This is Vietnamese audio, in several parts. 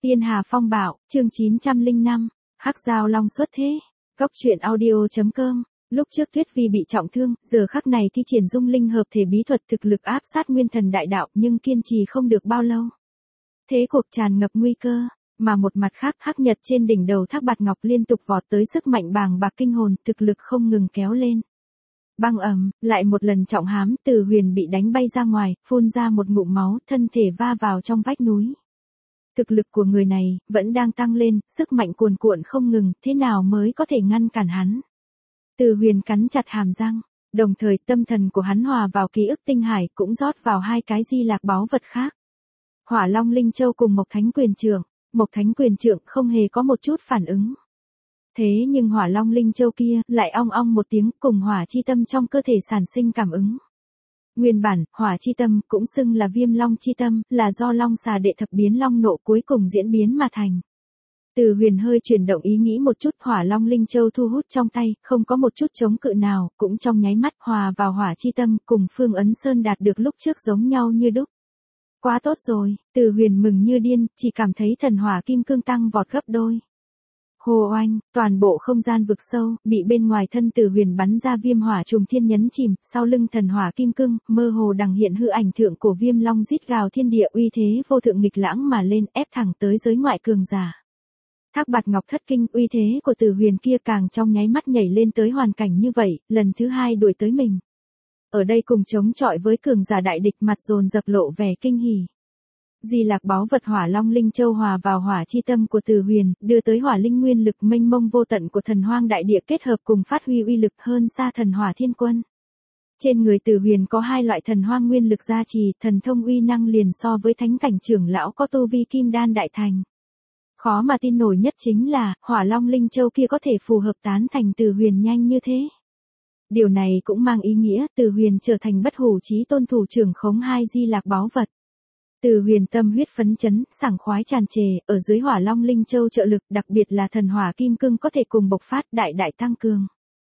Tiên Hà Phong Bạo, chương 905, Hắc Giao Long xuất thế. Cốc truyện audio.com. Lúc trước Tuyết Vi bị trọng thương, giờ khắc này thi triển dung linh hợp thể bí thuật thực lực áp sát nguyên thần đại đạo nhưng kiên trì không được bao lâu. Thế cuộc tràn ngập nguy cơ, mà một mặt khác Hắc Nhật trên đỉnh đầu Thác Bạt Ngọc liên tục vọt tới sức mạnh bàng bạc kinh hồn, thực lực không ngừng kéo lên. Băng ầm, lại một lần trọng hám, Từ Huyền bị đánh bay ra ngoài, phun ra một ngụm máu, thân thể va vào trong vách núi. Thực lực của người này vẫn đang tăng lên, sức mạnh cuồn cuộn không ngừng, thế nào mới có thể ngăn cản hắn? Từ Huyền cắn chặt hàm răng, đồng thời tâm thần của hắn hòa vào ký ức tinh hải cũng rót vào hai cái di lạc báu vật khác. Hỏa Long Linh Châu cùng Mộc Thánh Quyền Trượng, Mộc Thánh Quyền Trượng không hề có một chút phản ứng. Thế nhưng Hỏa Long Linh Châu kia lại ong ong một tiếng cùng hỏa chi tâm trong cơ thể sản sinh cảm ứng. Nguyên bản, hỏa chi tâm cũng xưng là viêm long chi tâm, là do long xà đệ thập biến long nộ cuối cùng diễn biến mà thành. Từ Huyền hơi chuyển động ý nghĩ một chút, Hỏa Long Linh Châu thu hút trong tay, không có một chút chống cự nào, cũng trong nháy mắt hòa vào hỏa chi tâm, cùng Phương Ấn Sơn đạt được lúc trước giống nhau như đúc. Quá tốt rồi, Từ Huyền mừng như điên, chỉ cảm thấy thần hỏa kim cương tăng vọt gấp đôi. Hồ oanh, toàn bộ không gian vực sâu, bị bên ngoài thân Từ Huyền bắn ra viêm hỏa trùng thiên nhấn chìm, sau lưng thần hỏa kim cương, mơ hồ đằng hiện hư ảnh thượng của viêm long rít gào thiên địa uy thế vô thượng nghịch lãng mà lên ép thẳng tới giới ngoại cường giả. Thác Bạt Ngọc thất kinh, uy thế của Từ Huyền kia càng trong nháy mắt nhảy lên tới hoàn cảnh như vậy, lần thứ hai đuổi tới mình. Ở đây cùng chống chọi với cường giả đại địch, mặt dồn dập lộ vẻ kinh hỉ. Di lạc báu vật Hỏa Long Linh Châu hòa vào hỏa chi tâm của Từ Huyền, đưa tới hỏa linh nguyên lực mênh mông vô tận của thần hoang đại địa kết hợp cùng phát huy uy lực hơn xa thần hỏa thiên quân. Trên người Từ Huyền có hai loại thần hoang nguyên lực gia trì, thần thông uy năng liền so với thánh cảnh trưởng lão có tu vi kim đan đại thành. Khó mà tin nổi nhất chính là, Hỏa Long Linh Châu kia có thể phù hợp tán thành Từ Huyền nhanh như thế. Điều này cũng mang ý nghĩa Từ Huyền trở thành bất hủ chí tôn thủ trưởng khống hai di lạc báu vật. Từ Huyền tâm huyết phấn chấn, sảng khoái tràn trề, ở dưới Hỏa Long Linh Châu trợ lực, đặc biệt là thần hỏa kim cương có thể cùng bộc phát đại tăng cường.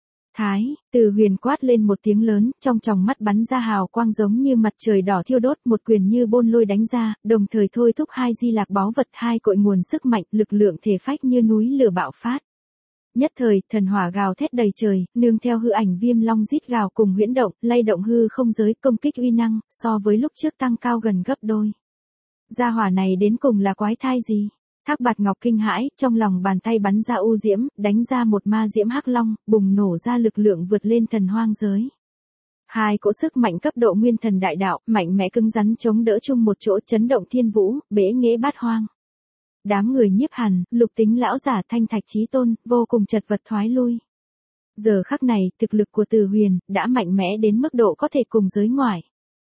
Từ Huyền quát lên một tiếng lớn, trong tròng mắt bắn ra hào quang giống như mặt trời đỏ thiêu đốt, một quyền như bôn lôi đánh ra, đồng thời thôi thúc hai di lạc báu vật, hai cội nguồn sức mạnh, lực lượng thể phách như núi lửa bạo phát. Nhất thời, thần hỏa gào thét đầy trời, nương theo hư ảnh viêm long rít gào cùng huyễn động, lay động hư không giới, công kích uy năng, so với lúc trước tăng cao gần gấp đôi. Gia hỏa này đến cùng là quái thai gì? Thác Bạt Ngọc kinh hãi, trong lòng bàn tay bắn ra u diễm, đánh ra một ma diễm hắc long, bùng nổ ra lực lượng vượt lên thần hoang giới. Hai cỗ sức mạnh cấp độ nguyên thần đại đạo, mạnh mẽ cứng rắn chống đỡ chung một chỗ, chấn động thiên vũ, bể nghệ bát hoang. Đám người Nhiếp Hàn, Lục Tính lão giả, Thanh Thạch Chí Tôn, vô cùng chật vật thoái lui. Giờ khắc này, thực lực của Từ Huyền đã mạnh mẽ đến mức độ có thể cùng giới ngoại.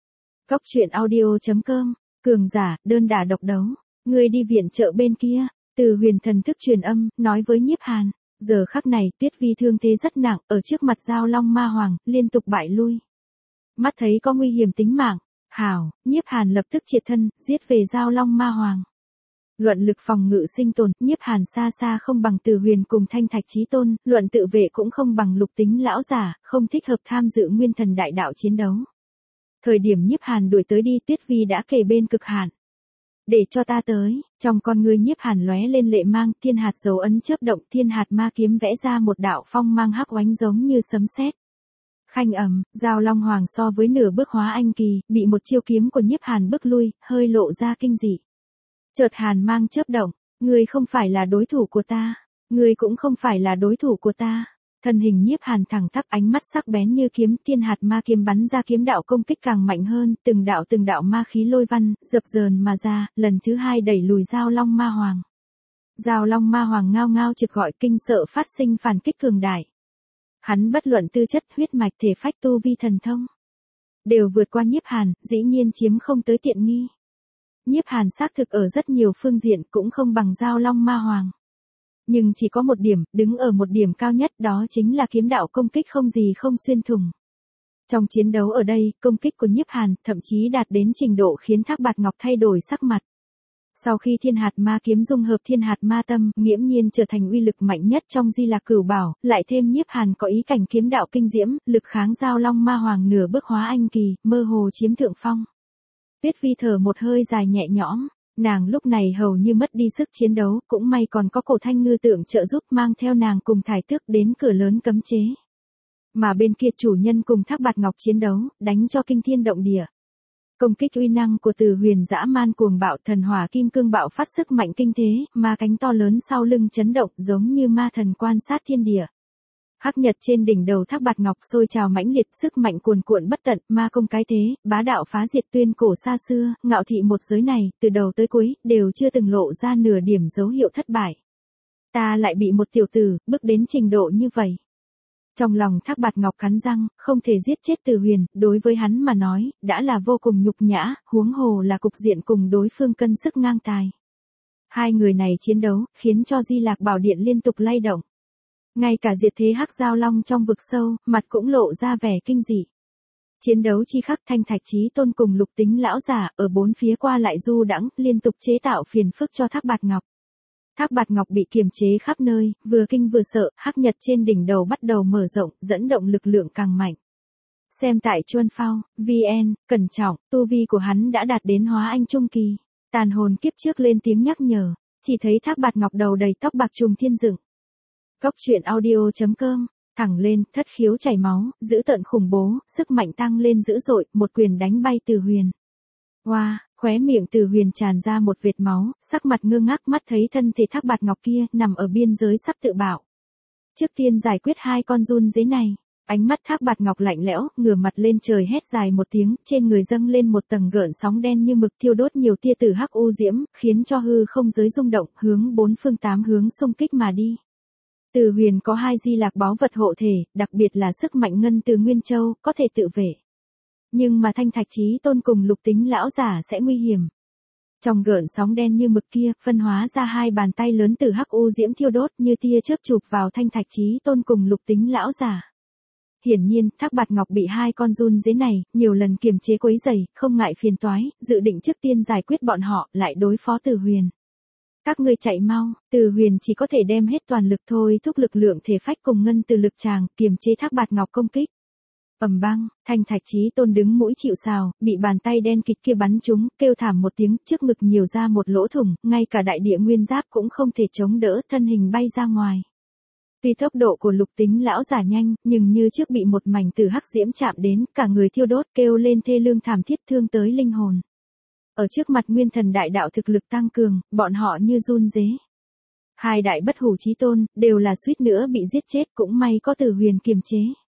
Cốc truyện audio.com. Cường giả, đơn đả độc đấu, người đi viện trợ bên kia. Từ Huyền thần thức truyền âm, nói với Nhiếp Hàn. Giờ khắc này, Tuyết Vi thương thế rất nặng, ở trước mặt Giao Long Ma Hoàng, liên tục bại lui. Mắt thấy có nguy hiểm tính mạng, hảo, Nhiếp Hàn lập tức triệt thân, giết về Giao Long Ma Hoàng. Luận lực phòng ngự sinh tồn, Nhiếp Hàn xa xa không bằng Từ Huyền cùng Thanh Thạch Chí Tôn, luận tự vệ cũng không bằng Lục Tính lão giả, không thích hợp tham dự nguyên thần đại đạo chiến đấu. Thời điểm Nhiếp Hàn đuổi tới đi, Tuyết Vi đã kề bên cực hạn. Để cho ta tới, trong con ngươi Nhiếp Hàn lóe lên lệ mang, thiên hạt dấu ấn chớp động, thiên hạt ma kiếm vẽ ra một đạo phong mang hắc oánh giống như sấm sét. Khanh ầm, Giao Long Hoàng so với nửa bước hóa anh kỳ, bị một chiêu kiếm của Nhiếp Hàn bức lui, hơi lộ ra kinh dị. Chợt hàn mang chớp động, ngươi không phải là đối thủ của ta, ngươi cũng không phải là đối thủ của ta. Thân hình Nhiếp Hàn thẳng tắp, ánh mắt sắc bén như kiếm, thiên hạt ma kiếm bắn ra kiếm đạo công kích càng mạnh hơn, từng đạo ma khí lôi văn, dập dờn mà ra, lần thứ hai đẩy lùi Giao Long Ma Hoàng. Giao Long Ma Hoàng ngao ngao trực gọi, kinh sợ phát sinh phản kích cường đại. Hắn bất luận tư chất, huyết mạch, thể phách, tu vi, thần thông, đều vượt qua Nhiếp Hàn, dĩ nhiên chiếm không tới tiện nghi. Nhiếp Hàn xác thực ở rất nhiều phương diện cũng không bằng Giao Long Ma Hoàng. Nhưng chỉ có một điểm, đứng ở một điểm cao nhất, đó chính là kiếm đạo công kích không gì không xuyên thủng. Trong chiến đấu ở đây, công kích của Nhiếp Hàn thậm chí đạt đến trình độ khiến Thác Bạt Ngọc thay đổi sắc mặt. Sau khi thiên hạt ma kiếm dung hợp thiên hạt ma tâm, nghiễm nhiên trở thành uy lực mạnh nhất trong Di Lạc Cửu Bảo, lại thêm Nhiếp Hàn có ý cảnh kiếm đạo kinh diễm, lực kháng Giao Long Ma Hoàng nửa bước hóa anh kỳ, mơ hồ chiếm thượng phong. Tuyết Vi thở một hơi dài nhẹ nhõm, Nàng lúc này hầu như mất đi sức chiến đấu, cũng may còn có Cổ Thanh Ngư tượng trợ giúp mang theo nàng cùng Thải Tước đến cửa lớn cấm chế. Mà bên kia chủ nhân cùng Thác Bạt Ngọc chiến đấu, đánh cho kinh thiên động địa. Công kích uy năng của Từ Huyền dã man cuồng bạo, thần hỏa kim cương bạo phát sức mạnh kinh thế, ma cánh to lớn sau lưng chấn động giống như ma thần quan sát thiên địa. Hắc nhật trên đỉnh đầu Thác Bạt Ngọc sôi trào mãnh liệt, sức mạnh cuồn cuộn bất tận, ma công cái thế, bá đạo phá diệt tuyên cổ xa xưa, ngạo thị một giới này, từ đầu tới cuối, đều chưa từng lộ ra nửa điểm dấu hiệu thất bại. Ta lại bị một tiểu tử, bước đến trình độ như vậy. Trong lòng Thác Bạt Ngọc cắn răng, không thể giết chết Từ Huyền, đối với hắn mà nói, đã là vô cùng nhục nhã, huống hồ là cục diện cùng đối phương cân sức ngang tài. Hai người này chiến đấu, khiến cho Di Lạc Bảo Điện liên tục lay động. Ngay cả diệt thế Hắc Giao Long trong vực sâu, mặt cũng lộ ra vẻ kinh dị. Chiến đấu chi khắc, Thanh Thạch Chí Tôn cùng Lục Tính lão giả ở bốn phía qua lại du đãng, liên tục chế tạo phiền phức cho Thác Bạt Ngọc. Thác Bạt Ngọc bị kiềm chế khắp nơi, vừa kinh vừa sợ, hắc nhật trên đỉnh đầu bắt đầu mở rộng, dẫn động lực lượng càng mạnh. Xem tại Chuân Phao, VN, cẩn trọng, tu vi của hắn đã đạt đến hóa anh trung kỳ. Tàn hồn kiếp trước lên tiếng nhắc nhở, chỉ thấy Thác Bạt Ngọc đầu đầy tóc bạc trùng thiên dựng. Góc truyện audio.com, thẳng lên, thất khiếu chảy máu, dữ tợn khủng bố, sức mạnh tăng lên dữ dội, một quyền đánh bay Từ Huyền. Wow, khóe miệng Từ Huyền tràn ra một vệt máu, sắc mặt ngơ ngác, mắt thấy thân thể Thác Bạt Ngọc kia nằm ở biên giới sắp tự bạo. Trước tiên giải quyết hai con run dế này, ánh mắt Thác Bạt Ngọc lạnh lẽo, ngửa mặt lên trời hét dài một tiếng, trên người dâng lên một tầng gợn sóng đen như mực thiêu đốt nhiều tia tử hắc u diễm, khiến cho hư không giới rung động, hướng bốn phương tám hướng xung kích mà đi. Từ Huyền có hai Di Lạc báu vật hộ thể, đặc biệt là sức mạnh ngân từ Nguyên Châu, có thể tự vệ. Nhưng mà Thanh Thạch Chí Tôn cùng Lục Tính lão giả sẽ nguy hiểm. Trong gợn sóng đen như mực kia, phân hóa ra hai bàn tay lớn từ hắc u diễm thiêu đốt như tia chớp chụp vào Thanh Thạch Chí Tôn cùng Lục Tính lão giả. Hiển nhiên, Thác Bạt Ngọc bị hai con run dế này nhiều lần kiềm chế quấy rầy, không ngại phiền toái, dự định trước tiên giải quyết bọn họ, lại đối phó Từ Huyền. Các ngươi chạy mau, Từ Huyền chỉ có thể đem hết toàn lực thôi thúc lực lượng thể phách cùng ngân từ lực tràng, kiềm chế Thác Bạt Ngọc công kích. Ầm bang, Thanh Thạch Chí Tôn đứng mũi chịu sào, bị bàn tay đen kịt kia bắn trúng, kêu thảm một tiếng, trước ngực nhiều ra một lỗ thủng, ngay cả đại địa nguyên giáp cũng không thể chống đỡ, thân hình bay ra ngoài. Tuy tốc độ của Lục Tính lão giả nhanh, nhưng như trước bị một mảnh tử hắc diễm chạm đến, cả người thiêu đốt, kêu lên thê lương thảm thiết, thương tới linh hồn. Ở trước mặt Nguyên Thần đại đạo thực lực tăng cường, bọn họ như run rế. Hai đại bất hủ chí tôn, đều là suýt nữa bị giết chết, cũng may có Từ Huyền kiềm chế.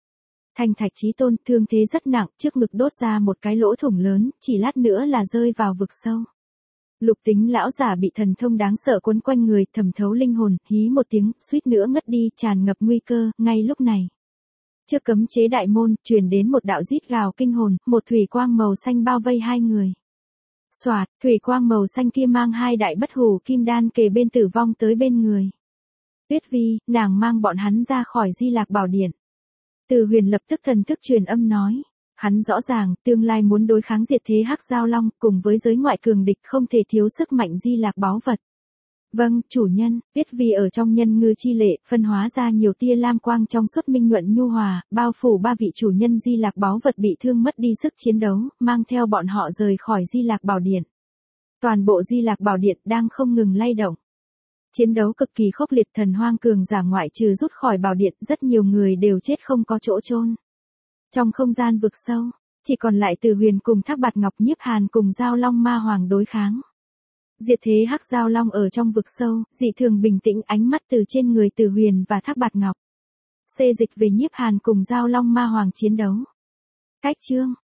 Thanh Thạch Chí Tôn thương thế rất nặng, trước ngực đốt ra một cái lỗ thủng lớn, chỉ lát nữa là rơi vào vực sâu. Lục Tính lão giả bị thần thông đáng sợ quấn quanh người, thẩm thấu linh hồn, hí một tiếng, suýt nữa ngất đi, tràn ngập nguy cơ, ngay lúc này. Trước cấm chế đại môn, truyền đến một đạo rít gào kinh hồn, một thủy quang màu xanh bao vây hai người. Soạt, thủy quang màu xanh kia mang hai đại bất hủ kim đan kề bên tử vong tới bên người. Tuyết Vi, nàng mang bọn hắn ra khỏi Di Lạc Bảo Điện. Từ Huyền lập tức thần thức truyền âm nói. Hắn rõ ràng, tương lai muốn đối kháng diệt thế Hắc Giao Long, cùng với giới ngoại cường địch không thể thiếu sức mạnh Di Lạc báu vật. Vâng, chủ nhân, Tuyết Vi ở trong nhân ngư chi lệ, phân hóa ra nhiều tia lam quang trong suốt minh nhuận nhu hòa, bao phủ ba vị chủ nhân Di Lạc báu vật bị thương mất đi sức chiến đấu, mang theo bọn họ rời khỏi Di Lạc Bảo Điện. Toàn bộ Di Lạc Bảo Điện đang không ngừng lay động. Chiến đấu cực kỳ khốc liệt, thần hoang cường giả ngoại trừ rút khỏi bảo điện, rất nhiều người đều chết không có chỗ chôn. Trong không gian vực sâu, chỉ còn lại Từ Huyền cùng Thác Bạt Ngọc, Nhiếp Hàn cùng Giao Long Ma Hoàng đối kháng. Diệt thế Hắc Giao Long ở trong vực sâu, dị thường bình tĩnh, ánh mắt từ trên người Từ Huyền và Thác Bạt Ngọc. Xê dịch về Nhiếp Hàn cùng Giao Long Ma Hoàng chiến đấu. Cách chương